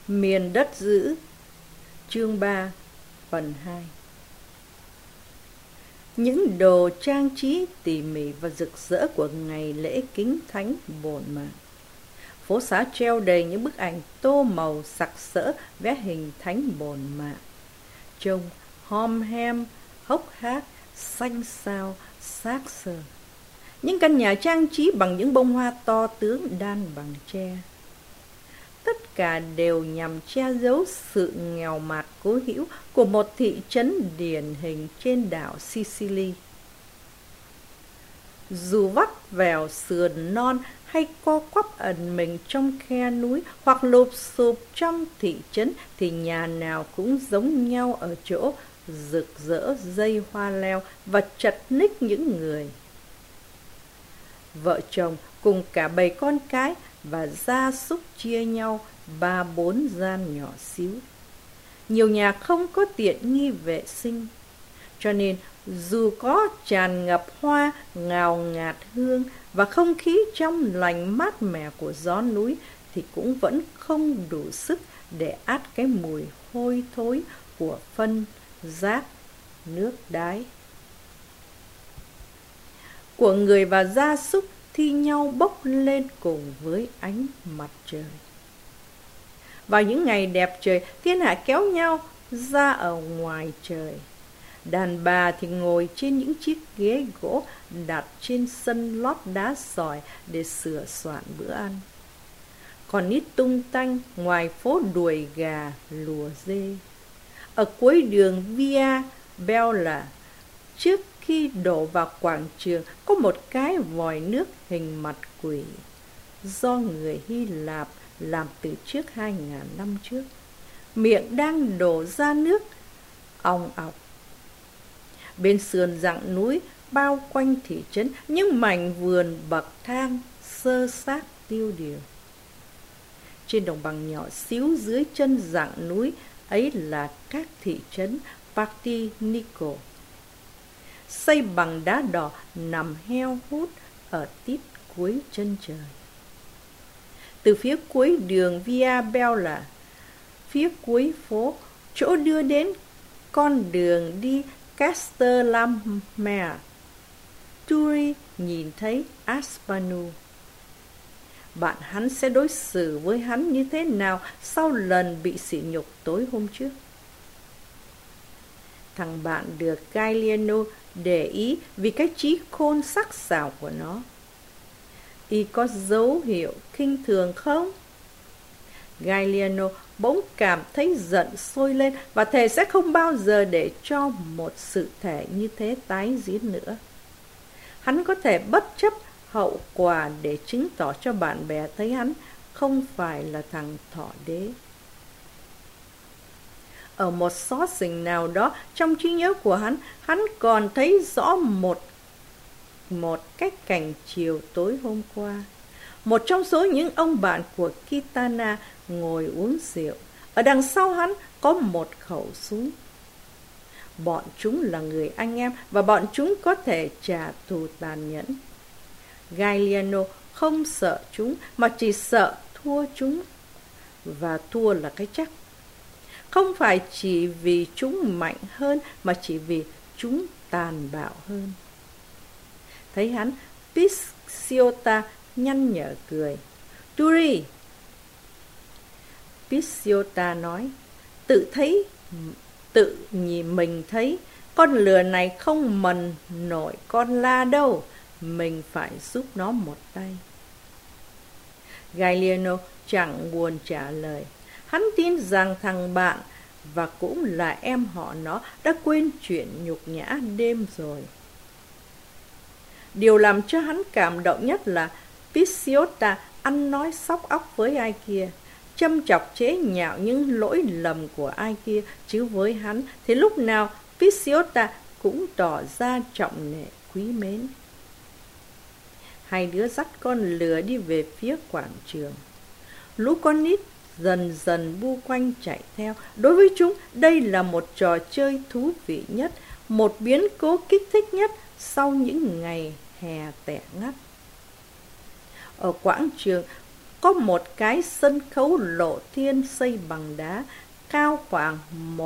Miền đất dữ, chương 3, phần 2. Những đồ trang trí tỉ mỉ và rực rỡ của ngày lễ kính thánh bổn mạng. Phố xá treo đầy những bức ảnh tô màu sặc sỡ vẽ hình thánh bổn mạng. Trông hom hem, hốc hác, xanh xao, xác sơ. Những căn nhà trang trí bằng những bông hoa to tướng đan bằng tre. Tất cả đều nhằm che giấu sự nghèo mạt cố hữu của một thị trấn điển hình trên đảo Sicily. Dù vắt vẻo sườn non hay co quắp ẩn mình trong khe núi hoặc lụp xụp trong thị trấn thì nhà nào cũng giống nhau ở chỗ rực rỡ dây hoa leo và chật ních những người. Vợ chồng cùng cả bầy con cái và gia súc chia nhau 3-4 gian nhỏ xíu. Nhiều nhà không có tiện nghi vệ sinh, cho nên dù có tràn ngập hoa, ngào ngạt hương và không khí trong lành mát mẻ của gió núi thì cũng vẫn không đủ sức để át cái mùi hôi thối của phân, rác, nước đái. Của người và gia súc thi nhau bốc lên cùng với ánh mặt trời. Vào những ngày đẹp trời, thiên hạ kéo nhau ra ở ngoài trời. Đàn bà thì ngồi trên những chiếc ghế gỗ đặt trên sân lót đá sỏi để sửa soạn bữa ăn. Còn nít tung tanh ngoài phố đuổi gà, lùa dê. Ở cuối đường Via Bella, trước khi đổ vào quảng trường, có một cái vòi nước hình mặt quỷ do người Hy Lạp làm từ trước 2000 năm trước. Miệng đang đổ ra nước ong ọc. Bên sườn dặng núi bao quanh thị trấn những mảnh vườn bậc thang xơ xác tiêu điều. Trên đồng bằng nhỏ xíu dưới chân dặng núi ấy là các thị trấn Partinico, xây bằng đá đỏ nằm heo hút ở tít cuối chân trời. Từ phía cuối đường Via Bella, phía cuối phố, chỗ đưa đến con đường đi Castellamare, Turi nhìn thấy Aspanu. Bạn hắn sẽ đối xử với hắn như thế nào sau lần bị sỉ nhục tối hôm trước? Thằng bạn được Gagliano để ý vì cái trí khôn sắc sảo của nó. Y có dấu hiệu khinh thường không? Gagliano bỗng cảm thấy giận sôi lên và thề sẽ không bao giờ để cho một sự thể như thế tái diễn nữa. Hắn có thể bất chấp hậu quả để chứng tỏ cho bạn bè thấy hắn không phải là thằng thỏ đế. Ở một xó xỉnh nào đó trong trí nhớ của hắn còn thấy rõ một cái cảnh chiều tối hôm qua. Một trong số những ông bạn của Kitana ngồi uống rượu. Ở đằng sau hắn có một khẩu súng. Bọn chúng là người anh em và bọn chúng có thể trả thù tàn nhẫn. Gagliano không sợ chúng mà chỉ sợ thua chúng. Và thua là cái chắc. Không phải chỉ vì chúng mạnh hơn mà chỉ vì chúng tàn bạo hơn. Thấy hắn, Pisciota nhăn nhở cười. Turi! Pisciota nói, tự nhìn mình thấy, con lừa này không mần nổi con la đâu, mình phải giúp nó một tay. Gagliano chẳng buồn trả lời. Hắn tin rằng thằng bạn và cũng là em họ nó đã quên chuyện nhục nhã đêm rồi. Điều làm cho hắn cảm động nhất là Pisciota ăn nói sóc óc với ai kia, châm chọc chế nhạo những lỗi lầm của ai kia, chứ với hắn thì lúc nào Pisciota cũng tỏ ra trọng nể quý mến. Hai đứa dắt con lừa đi về phía quảng trường. Lũ con nít dần dần bu quanh chạy theo. Đối với chúng, đây là một trò chơi thú vị nhất, một biến cố kích thích nhất sau những ngày hè tẻ ngắt. Ở quảng trường, có một cái sân khấu lộ thiên xây bằng đá, cao khoảng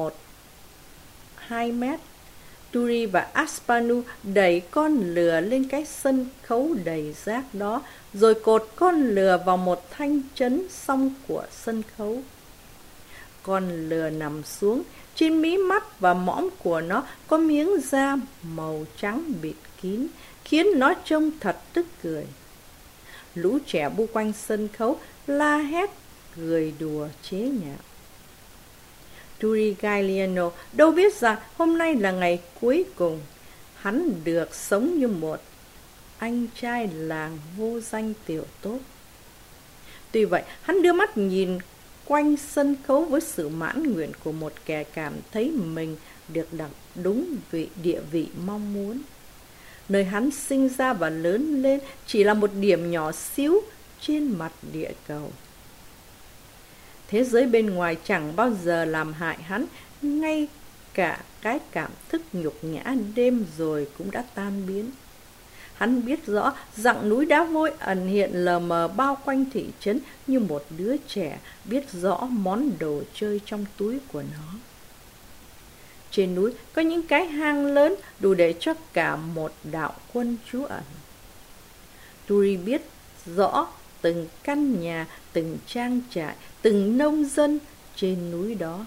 2 mét. Turi và Aspanu đẩy con lừa lên cái sân khấu đầy rác đó, rồi cột con lừa vào một thanh chấn song của sân khấu. Con lừa nằm xuống, trên mí mắt và mõm của nó có miếng da màu trắng bịt kín, khiến nó trông thật tức cười. Lũ trẻ bu quanh sân khấu, la hét, cười đùa chế nhạo. Turi Gagliano đâu biết rằng hôm nay là ngày cuối cùng. Hắn được sống như một anh trai làng vô danh tiểu tốt. Tuy vậy, hắn đưa mắt nhìn quanh sân khấu với sự mãn nguyện của một kẻ cảm thấy mình được đặt đúng địa vị mong muốn. Nơi hắn sinh ra và lớn lên chỉ là một điểm nhỏ xíu trên mặt địa cầu. Thế giới bên ngoài chẳng bao giờ làm hại hắn, ngay cả cái cảm thức nhục nhã đêm rồi cũng đã tan biến. Hắn biết rõ dặng núi đá vôi ẩn hiện lờ mờ bao quanh thị trấn như một đứa trẻ biết rõ món đồ chơi trong túi của nó. Trên núi có những cái hang lớn đủ để cho cả một đạo quân trú ẩn. Turi biết rõ từng căn nhà, từng trang trại, từng nông dân trên núi đó.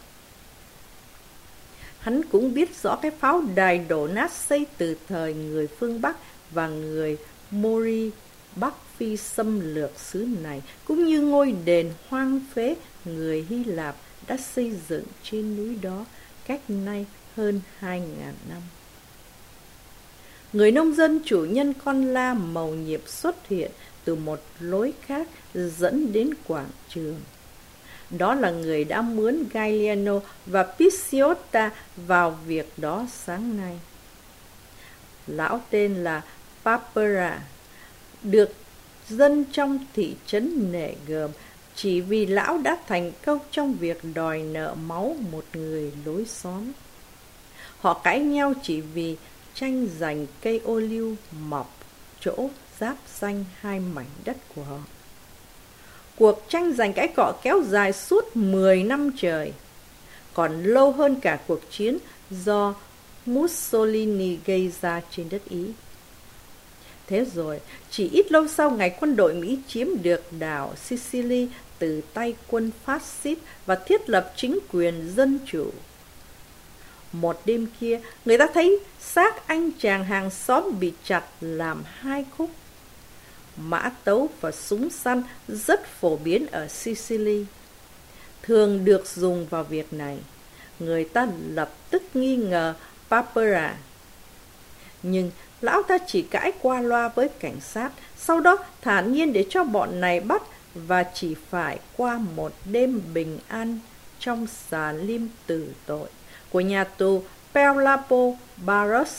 Hắn cũng biết rõ cái pháo đài đổ nát xây từ thời người phương Bắc và người Mori Bắc Phi xâm lược xứ này, cũng như ngôi đền hoang phế người Hy Lạp đã xây dựng trên núi đó cách nay hơn 2.000 năm. Người nông dân chủ nhân con la màu nhiệm xuất hiện từ một lối khác dẫn đến quảng trường. Đó là người đã mướn Gagliano và Picciota vào việc đó sáng nay. Lão tên là Papera, được dân trong thị trấn nể gờm chỉ vì lão đã thành công trong việc đòi nợ máu một người lối xóm. Họ cãi nhau chỉ vì tranh giành cây ô liu mọc chỗ giáp ranh hai mảnh đất của họ. Cuộc tranh giành cãi cọ kéo dài suốt 10 năm trời, còn lâu hơn cả cuộc chiến do Mussolini gây ra trên đất Ý. Thế rồi, chỉ ít lâu sau ngày quân đội Mỹ chiếm được đảo Sicily từ tay quân phát xít và thiết lập chính quyền dân chủ. Một đêm kia, người ta thấy xác anh chàng hàng xóm bị chặt làm hai khúc. Mã tấu và súng săn rất phổ biến ở Sicily, thường được dùng vào việc này. Người ta lập tức nghi ngờ Papera. Nhưng lão ta chỉ cãi qua loa với cảnh sát, sau đó thản nhiên để cho bọn này bắt, và chỉ phải qua một đêm bình an trong xà lim tử tội của nhà tù Pelapo Barros.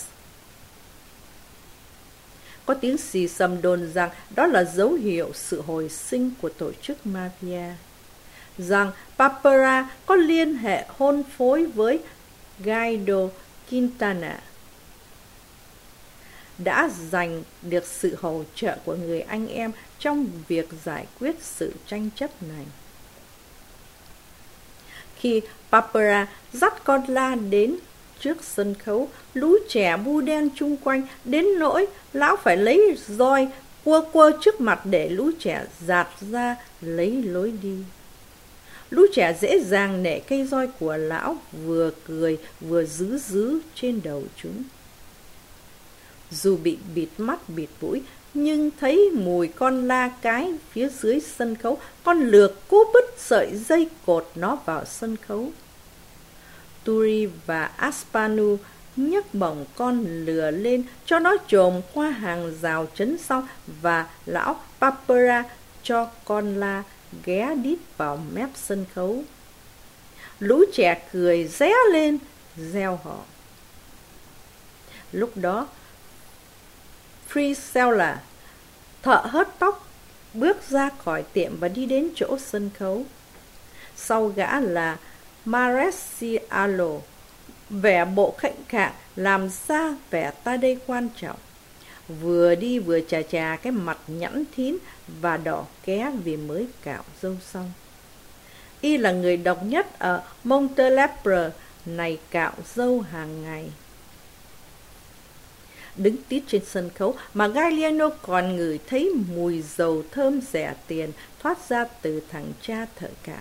Có tiếng xì xầm đồn rằng đó là dấu hiệu sự hồi sinh của tổ chức mafia, rằng Papera có liên hệ hôn phối với Guido Quintana, đã giành được sự hỗ trợ của người anh em trong việc giải quyết sự tranh chấp này. Khi Papera dắt con la đến trước sân khấu, lũ trẻ bu đen chung quanh đến nỗi lão phải lấy roi quơ trước mặt để lũ trẻ dạt ra lấy lối đi. Lũ trẻ dễ dàng nể cây roi của lão, vừa cười vừa giữ trên đầu chúng. Dù bị bịt mắt bịt mũi, nhưng thấy mùi con la cái phía dưới sân khấu, con lừa cố bứt sợi dây cột nó vào sân khấu. Turi và Aspanu nhấc bổng con lừa lên cho nó chồm qua hàng rào trấn sau, và lão Papera cho con la ghé đít vào mép sân khấu. Lũ trẻ cười ré lên, reo hò. Lúc đó, Frisella, thợ hớt tóc, bước ra khỏi tiệm và đi đến chỗ sân khấu. Sau gã là Maresialo, vẻ bộ khệnh khạng làm ra vẻ ta đây quan trọng. vừa đi vừa chà chà cái mặt nhẵn thín và đỏ ké vì mới cạo râu xong. Y là người độc nhất ở Montelepre này cạo râu hàng ngày. Đứng tít trên sân khấu mà Galliano còn ngửi thấy mùi dầu thơm rẻ tiền thoát ra từ thằng cha thợ cạo.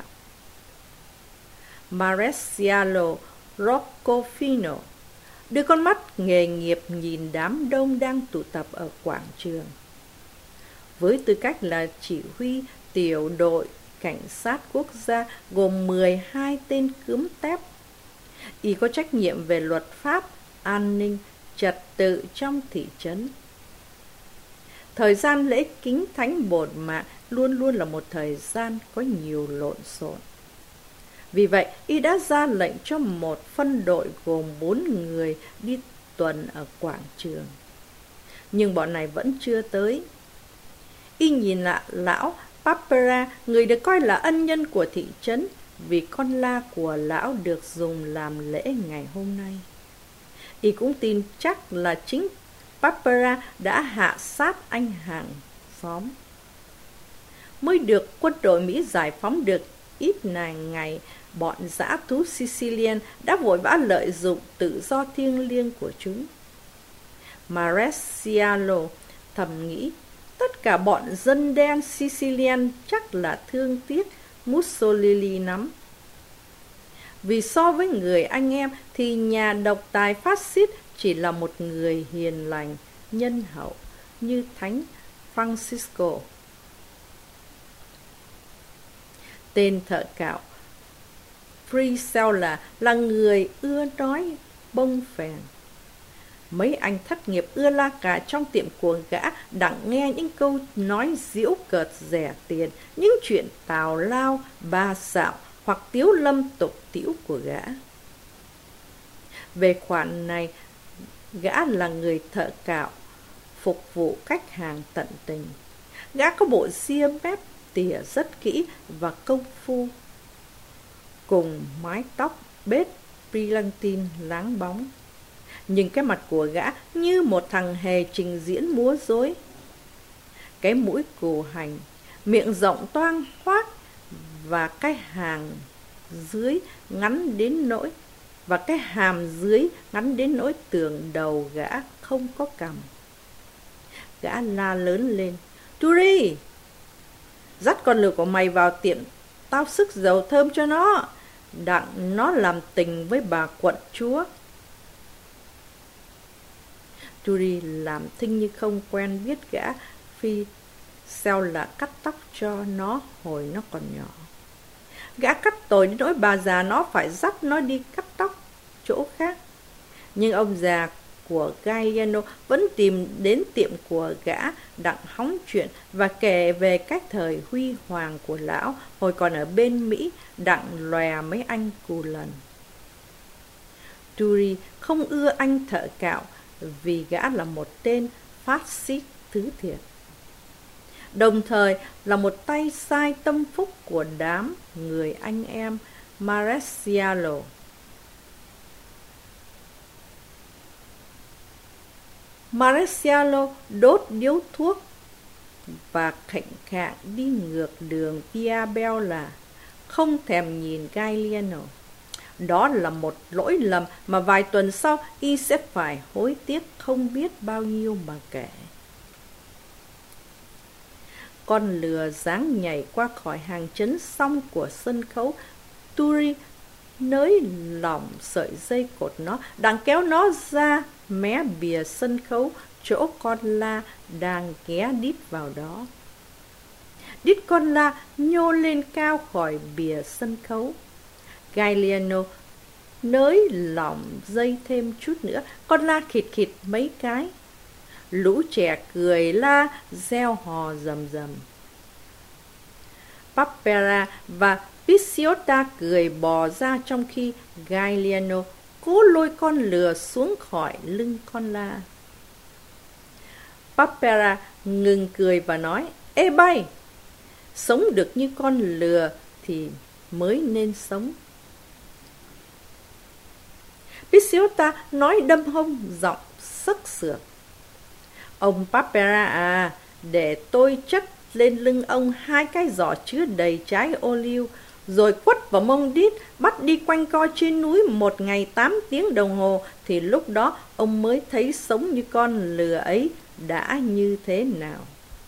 Maresialo Roccofino đưa con mắt nghề nghiệp nhìn đám đông đang tụ tập ở quảng trường. Với tư cách là chỉ huy tiểu đội cảnh sát quốc gia gồm 12 tên cướm tép, y có trách nhiệm về luật pháp, an ninh, trật tự trong thị trấn. Thời gian lễ kính thánh bổn mạng luôn luôn là một thời gian có nhiều lộn xộn. Vì vậy, y đã ra lệnh cho một phân đội gồm 4 người đi tuần ở quảng trường. Nhưng bọn này vẫn chưa tới. Y nhìn lại lão Papera, người được coi là ân nhân của thị trấn, vì con la của lão được dùng làm lễ ngày hôm nay. Y cũng tin chắc là chính Papera đã hạ sát anh hàng xóm. Mới được quân đội Mỹ giải phóng được ít ngày, bọn dã thú Sicilian đã vội vã lợi dụng tự do thiêng liêng của chúng. Maresialo thầm nghĩ, tất cả bọn dân đen Sicilian chắc là thương tiếc Mussolini lắm. Vì so với người anh em thì nhà độc tài phát xít chỉ là một người hiền lành, nhân hậu như Thánh Francisco. Tên thợ cạo Frisella là người ưa nói bông phèn. Mấy anh thất nghiệp ưa la cà trong tiệm của gã đặng nghe những câu nói giễu cợt rẻ tiền, những chuyện tào lao, ba xạo hoặc tiếu lâm tục tĩu của gã. Về khoản này, gã là người thợ cạo, phục vụ khách hàng tận tình. Gã có bộ ria mép tỉa rất kỹ và công phu, cùng mái tóc bết brillantin láng bóng. Nhưng cái mặt của gã như một thằng hề trình diễn múa rối. Cái mũi cù hành, miệng rộng toang hoác và cái hàng dưới ngắn đến nỗi tường đầu gã không có cằm. Gã la lớn lên, Turi, dắt con lừa của mày vào tiệm tao sức dầu thơm cho nó, đặng nó làm tình với bà quận chúa. Turi làm thinh như không quen biết gã phi xeo là cắt tóc cho nó hồi nó còn nhỏ. Gã cắt tồi đến nỗi bà già nó phải dắt nó đi cắt tóc chỗ khác. Nhưng ông già của Galliano vẫn tìm đến tiệm của gã đặng hóng chuyện và kể về cách thời huy hoàng của lão hồi còn ở bên Mỹ, đặng lòe mấy anh cù lần. Turi không ưa anh thợ cạo vì gã là một tên phát xít thứ thiệt, đồng thời là một tay sai tâm phúc của đám người anh em Maresialo. Maresialo đốt điếu thuốc và khệnh khạng đi ngược đường Via Bella, không thèm nhìn Galliano. Đó là một lỗi lầm mà vài tuần sau y sẽ phải hối tiếc không biết bao nhiêu mà kể. Con lừa dáng nhảy qua khỏi hàng trấn song của sân khấu. Turi nới lỏng sợi dây cột nó, đặng kéo nó ra mé bìa sân khấu, chỗ con la đang ghé đít vào đó. Đít con la nhô lên cao khỏi bìa sân khấu. Galliano nới lỏng dây thêm chút nữa, con la khịt khịt mấy cái. Lũ trẻ cười la, reo hò rầm rầm. Papera và Picciota cười bò ra trong khi Galliano cố lôi con lừa xuống khỏi lưng con la. Papera ngừng cười và nói, ê bay, sống được như con lừa thì mới nên sống. Picciota nói đâm hông, giọng sắc sược. Ông Papera à, để tôi chất lên lưng ông 2 cái giỏ chứa đầy trái ô liu, rồi quất vào mông đít, bắt đi quanh co trên núi 1 ngày 8 tiếng đồng hồ, thì lúc đó ông mới thấy sống như con lừa ấy đã như thế nào.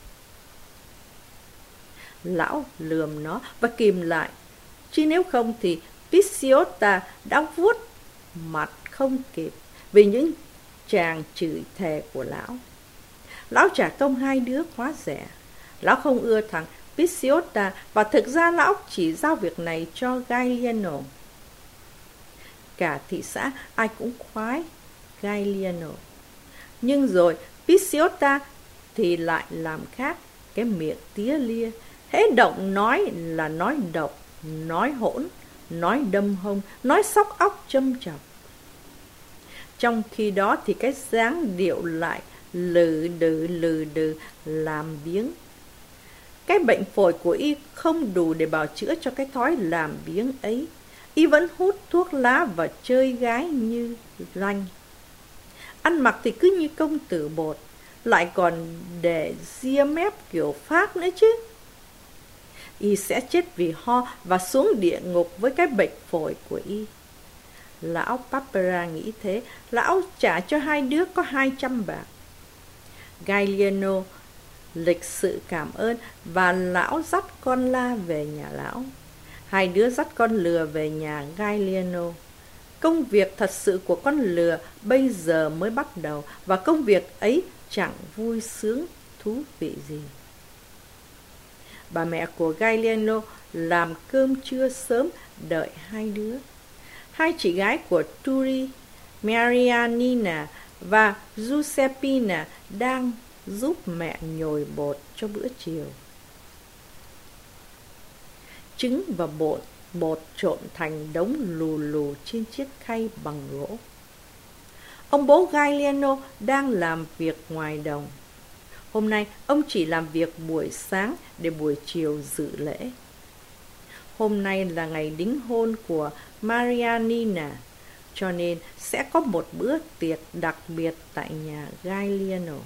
Lão lườm nó và kìm lại, chứ nếu không thì Pisiota đã vuốt mặt không kịp vì những tràng chửi thề của lão. Lão trả công 2 đứa quá rẻ. Lão không ưa thằng Pisiota và thực ra lão chỉ giao việc này cho Gagliano. Cả thị xã ai cũng khoái Gagliano. Nhưng rồi Pisiota thì lại làm khác, cái miệng tía lia. Hễ động nói là nói độc, nói hỗn, nói đâm hông, nói sóc óc châm chọc. Trong khi đó thì cái dáng điệu lại lừ đừ làm biếng. Cái bệnh phổi của y không đủ để bào chữa cho cái thói làm biếng ấy. Y vẫn hút thuốc lá và chơi gái như ranh. Ăn mặc thì cứ như công tử bột, lại còn để ria mép kiểu Pháp nữa chứ. Y sẽ chết vì ho và xuống địa ngục với cái bệnh phổi của y. Lão Papera nghĩ thế. Lão trả cho 2 đứa có 200 bạc. Gagliano lịch sự cảm ơn và lão dắt con la về nhà lão. 2 đứa dắt con lừa về nhà Gagliano. Công việc thật sự của con lừa bây giờ mới bắt đầu, và công việc ấy chẳng vui sướng thú vị gì. Bà mẹ của Gagliano làm cơm trưa sớm đợi 2 đứa. 2 chị gái của Turi, Marianina và Giuseppina đang giúp mẹ nhồi bột cho bữa chiều. Trứng và bột trộn thành đống lù lù trên chiếc khay bằng gỗ. Ông bố Gagliano đang làm việc ngoài đồng. Hôm nay ông chỉ làm việc buổi sáng để buổi chiều dự lễ. Hôm nay là ngày đính hôn của Marianina, cho nên sẽ có một bữa tiệc đặc biệt tại nhà Gagliano.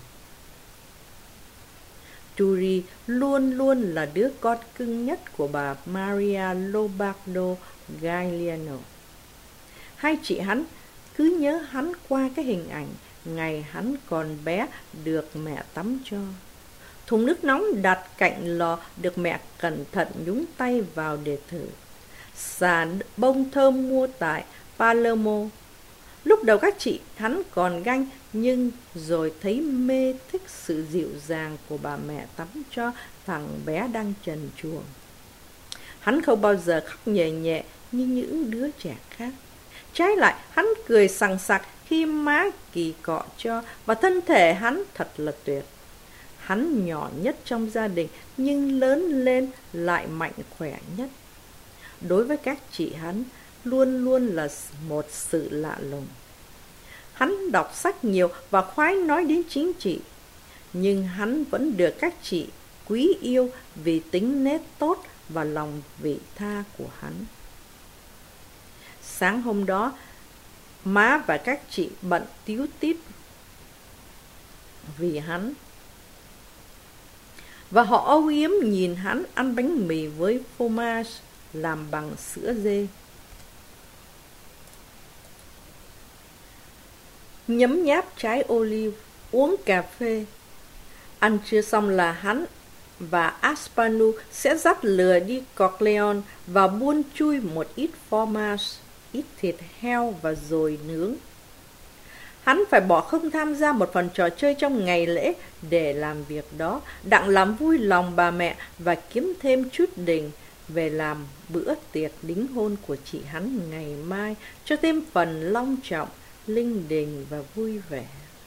Turi luôn luôn là đứa con cưng nhất của bà Maria Lombardo Gagliano. 2 chị hắn cứ nhớ hắn qua cái hình ảnh ngày hắn còn bé được mẹ tắm cho. Thùng nước nóng đặt cạnh lò được mẹ cẩn thận nhúng tay vào để thử. Xà bông thơm mua tại Palermo. Lúc đầu các chị hắn còn ganh, nhưng rồi thấy mê thích sự dịu dàng của bà mẹ tắm cho thằng bé đang trần truồng. Hắn không bao giờ khóc nhẹ nhẹ như những đứa trẻ khác. Trái lại, hắn cười sằng sặc khi má kỳ cọ cho, và thân thể hắn thật là tuyệt. Hắn nhỏ nhất trong gia đình, nhưng lớn lên lại mạnh khỏe nhất. Đối với các chị hắn, luôn luôn là một sự lạ lùng. Hắn đọc sách nhiều và khoái nói đến chính trị, nhưng hắn vẫn được các chị quý yêu vì tính nết tốt và lòng vị tha của hắn. Sáng hôm đó, má và các chị bận tíu tít vì hắn, và họ âu yếm nhìn hắn ăn bánh mì với phô mai làm bằng sữa dê. Nhấm nháp trái ô liu, uống cà phê. Ăn trưa xong là hắn và Aspanu sẽ dắt lừa đi Corleone và buôn chui một ít fromage, ít thịt heo và dồi nướng. Hắn phải bỏ không tham gia một phần trò chơi trong ngày lễ để làm việc đó, đặng làm vui lòng bà mẹ và kiếm thêm chút đình về làm bữa tiệc đính hôn của chị hắn ngày mai, cho thêm phần long trọng, linh đình và vui vẻ.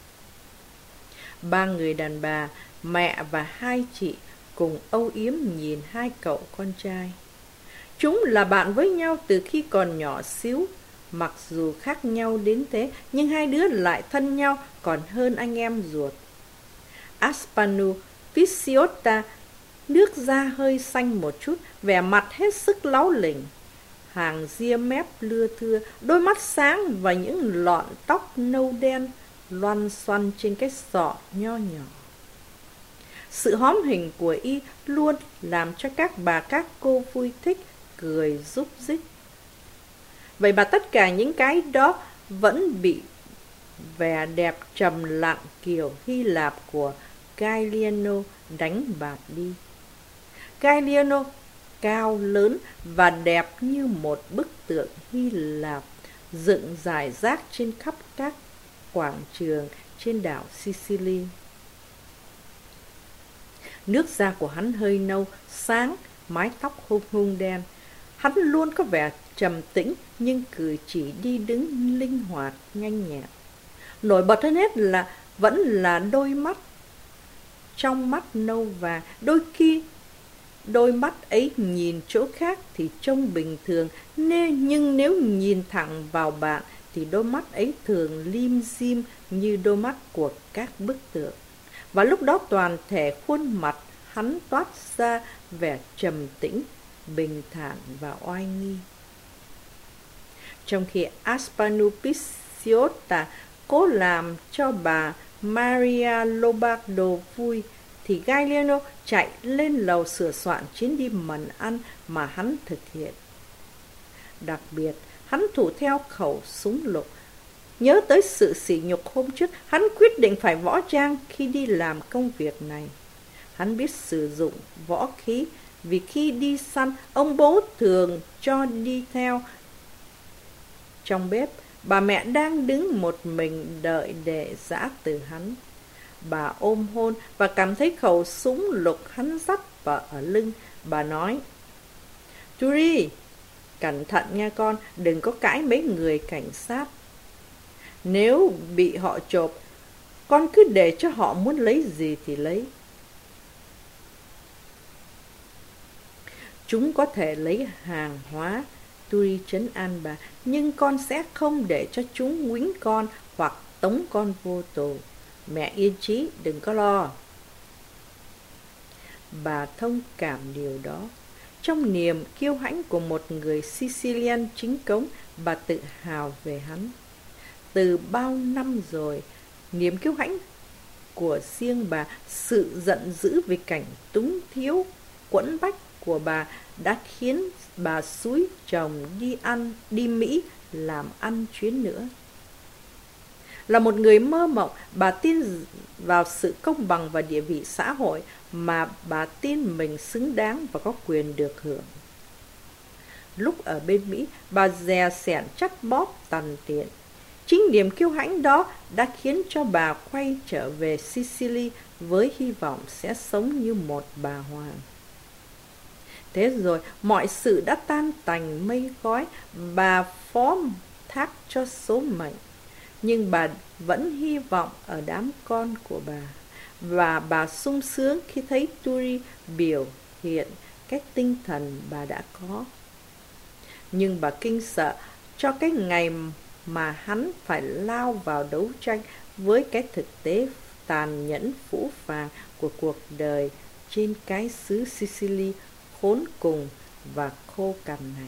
3 người đàn bà, mẹ và 2 chị cùng âu yếm nhìn 2 cậu con trai. Chúng là bạn với nhau từ khi còn nhỏ xíu. Mặc dù khác nhau đến thế, nhưng 2 đứa lại thân nhau còn hơn anh em ruột. Aspanu Pisiota nước da hơi xanh một chút, vẻ mặt hết sức láu lỉnh. Hàng ria mép lưa thưa, đôi mắt sáng và những lọn tóc nâu đen loăn xoăn trên cái sọ nho nhỏ. Sự hóm hình của y luôn làm cho các bà các cô vui thích, cười rúc rích. Vậy mà tất cả những cái đó vẫn bị vẻ đẹp trầm lặng kiểu Hy Lạp của Gallieno đánh bạt đi. Gallieno cao lớn và đẹp như một bức tượng Hy Lạp dựng rải rác trên khắp các quảng trường trên đảo Sicily. Nước da của hắn hơi nâu, sáng, mái tóc hung hung đen. Hắn luôn có vẻ trầm tĩnh nhưng cử chỉ đi đứng linh hoạt, nhanh nhẹn. Nổi bật hơn hết là vẫn là đôi mắt trong mắt nâu vàng. Đôi khi đôi mắt ấy nhìn chỗ khác thì trông bình thường, nhưng nếu nhìn thẳng vào bạn thì đôi mắt ấy thường lim dim như đôi mắt của các bức tượng. Và lúc đó toàn thể khuôn mặt hắn toát ra vẻ trầm tĩnh, bình thản và oai nghi. Trong khi Aspanio Picciota cố làm cho bà Maria Lombardo vui, thì Gallieno chạy lên lầu sửa soạn chuyến đi mần ăn mà hắn thực hiện. Đặc biệt, hắn thủ theo khẩu súng lục. Nhớ tới sự sỉ nhục hôm trước, hắn quyết định phải võ trang khi đi làm công việc này. Hắn biết sử dụng võ khí, vì khi đi săn, ông bố thường cho đi theo. Trong bếp, bà mẹ đang đứng một mình đợi để giã từ hắn. Bà ôm hôn và cảm thấy khẩu súng lục hắn dắt vào ở lưng. Bà nói: "Turi, cẩn thận nha con, đừng có cãi mấy người cảnh sát. Nếu bị họ chộp, con cứ để cho họ muốn lấy gì thì lấy. Chúng có thể lấy hàng hóa," Turi trấn an bà, "nhưng con sẽ không để cho chúng quýnh con hoặc tống con vô tù. Mẹ yên chí, đừng có lo." Bà thông cảm điều đó. Trong niềm kiêu hãnh của một người Sicilian chính cống, bà tự hào về hắn. Từ bao năm rồi, niềm kiêu hãnh của riêng bà, sự giận dữ vì cảnh túng thiếu, quẫn bách của bà đã khiến bà xúi chồng đi Mỹ làm ăn chuyến nữa. Là một người mơ mộng, bà tin vào sự công bằng và địa vị xã hội mà bà tin mình xứng đáng và có quyền được hưởng. Lúc ở bên Mỹ, bà dè sẻn chắt bóp tằn tiện. Chính niềm kiêu hãnh đó đã khiến cho bà quay trở về Sicily với hy vọng sẽ sống như một bà hoàng. Thế rồi, mọi sự đã tan tành mây khói, bà phó thác cho số mệnh. Nhưng bà vẫn hy vọng ở đám con của bà. Và bà sung sướng khi thấy Turi biểu hiện cái tinh thần bà đã có. Nhưng bà kinh sợ cho cái ngày mà hắn phải lao vào đấu tranh với cái thực tế tàn nhẫn phũ phàng của cuộc đời trên cái xứ Sicily khốn cùng và khô cằn này.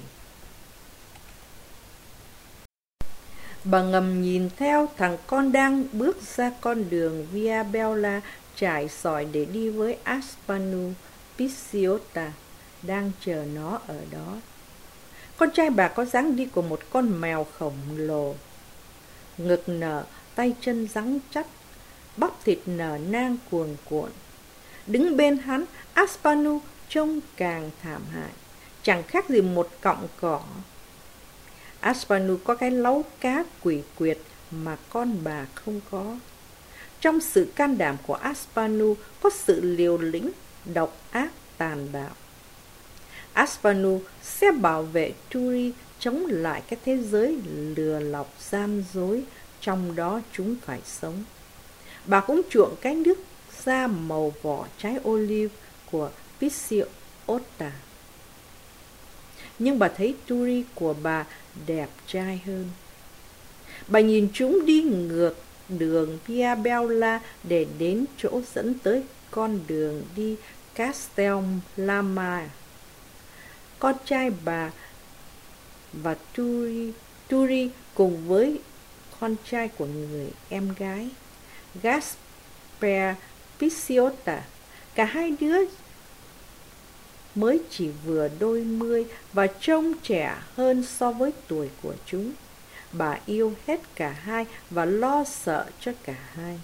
Bà ngầm nhìn theo thằng con đang bước ra con đường Via Bella trải sỏi để đi với Aspanio Picciota đang chờ nó ở đó. Con trai bà có dáng đi của một con mèo khổng lồ. Ngực nở, tay chân rắn chắc, bắp thịt nở nang cuồn cuộn. Đứng bên hắn, Aspanio trông càng thảm hại, chẳng khác gì một cọng cỏ. Aspanio có cái láu cá quỷ quyệt mà con bà không có. Trong sự can đảm của Aspanio có sự liều lĩnh, độc ác, tàn bạo. Aspanio sẽ bảo vệ Turi chống lại cái thế giới lừa lọc gian dối trong đó chúng phải sống. Bà cũng chuộng cái nước da màu vỏ trái olive của Picciota. Nhưng bà thấy Turi của bà đẹp trai hơn. Bà nhìn chúng đi ngược đường Via Bella để đến chỗ dẫn tới con đường đi Castellamare. Con trai bà và Turi cùng với con trai của người em gái, Gaspare Picciota. Cả hai đứa mới chỉ vừa đôi mươi và trông trẻ hơn so với tuổi của chúng. Bà yêu hết cả hai và lo sợ cho cả hai.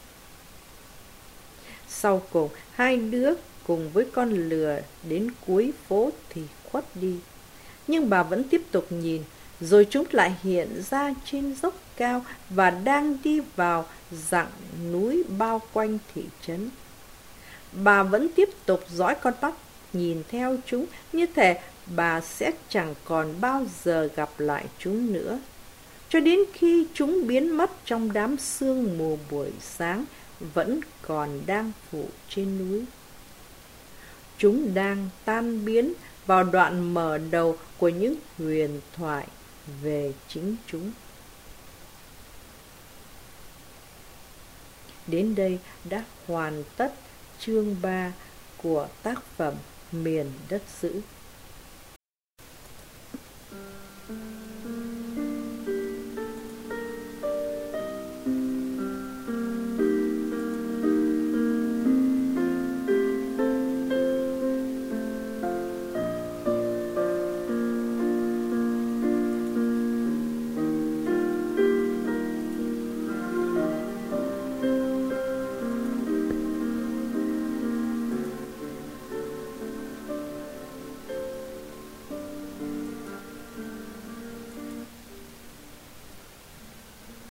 Sau cùng, hai đứa cùng với con lừa đến cuối phố thì khuất đi. Nhưng bà vẫn tiếp tục nhìn, rồi chúng lại hiện ra trên dốc cao và đang đi vào dặng núi bao quanh thị trấn. Bà vẫn tiếp tục dõi con mắt, nhìn theo chúng, như thể bà sẽ chẳng còn bao giờ gặp lại chúng nữa, cho đến khi chúng biến mất trong đám sương mù buổi sáng vẫn còn đang phủ trên núi. Chúng đang tan biến vào đoạn mở đầu của những huyền thoại về chính chúng. Đến đây đã hoàn tất chương 3 của tác phẩm Miền Đất Dữ.